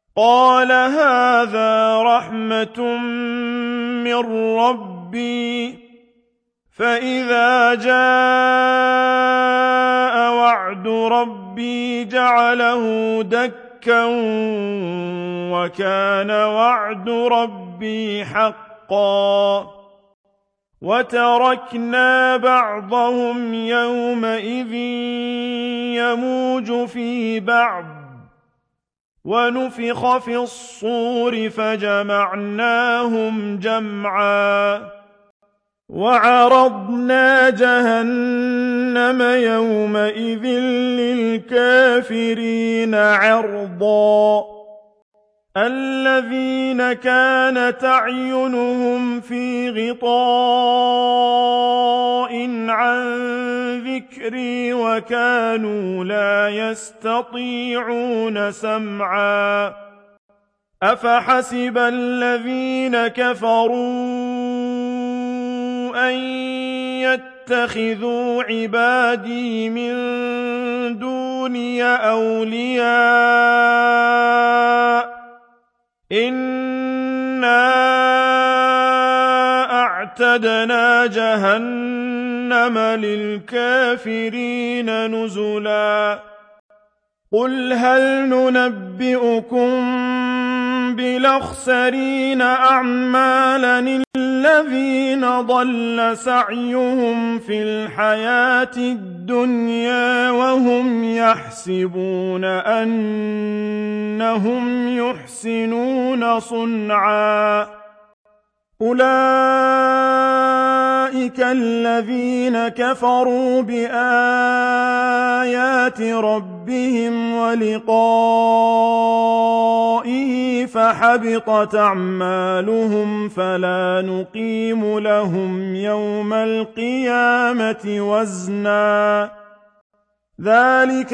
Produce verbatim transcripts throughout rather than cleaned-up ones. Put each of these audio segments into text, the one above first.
قال هذا رحمة من ربي فإذا جاء وعد ربي جعله دكا وكان وعد ربي حقا وتركنا بعضهم يومئذ يموج في بعض ونفخ في الصور فجمعناهم جمعا وعرضنا جهنم يومئذ للكافرين عرضا الذين كانت أعينهم في غطاء عن ذكري وكانوا لا يستطيعون سمعا أفحسب الذين كفروا أن يتخذوا عبادي من دوني أولياء إنا أعتدنا جهنم للكافرين نزلا قل هل ننبئكم بالأخسرين أعمالا الذين ضل سعيهم في الحياة الدنيا وهم يحسبون أنهم يحسنون صنعا أولئك الذين كفروا بآيات ربهم ولقائه فحبطت أعمالهم فلا نقيم لهم يوم القيامة وزنا ذلك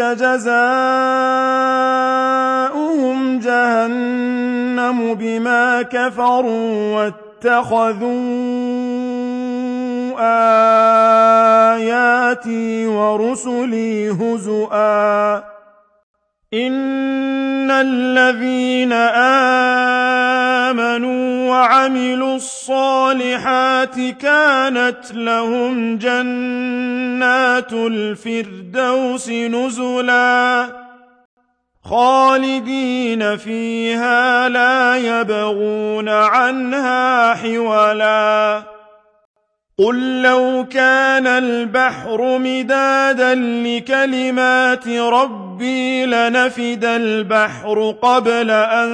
جزاؤهم جهنم بما كفروا واتخذوا آياتي ورسلي هزؤا إن الذين آمنوا وعملوا الصالحات كانت لهم جنات الفردوس نزلا خالدين فيها لا يبغون عنها حولا قل لو كان البحر مدادا لكلمات ربي لنفد البحر قبل أن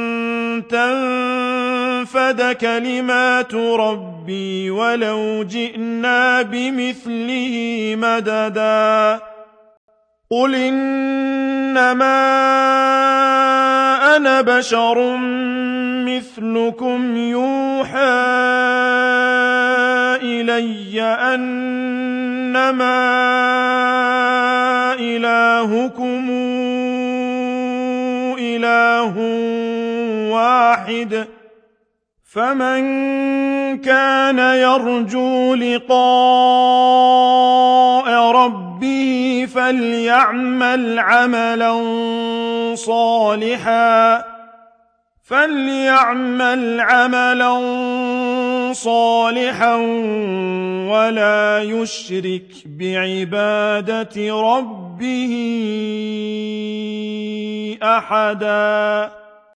تنفد كلمات ربي ولو جئنا بمثله مددا قل إنما أنا بشر مثلكم يوحى إلي أنما إلهكم إله واحد فمن كان يرجو لقاء ربه فليعمل عملا صالحا فليعمل عملا صالحا ولا يشرك بعبادة ربه أحدا.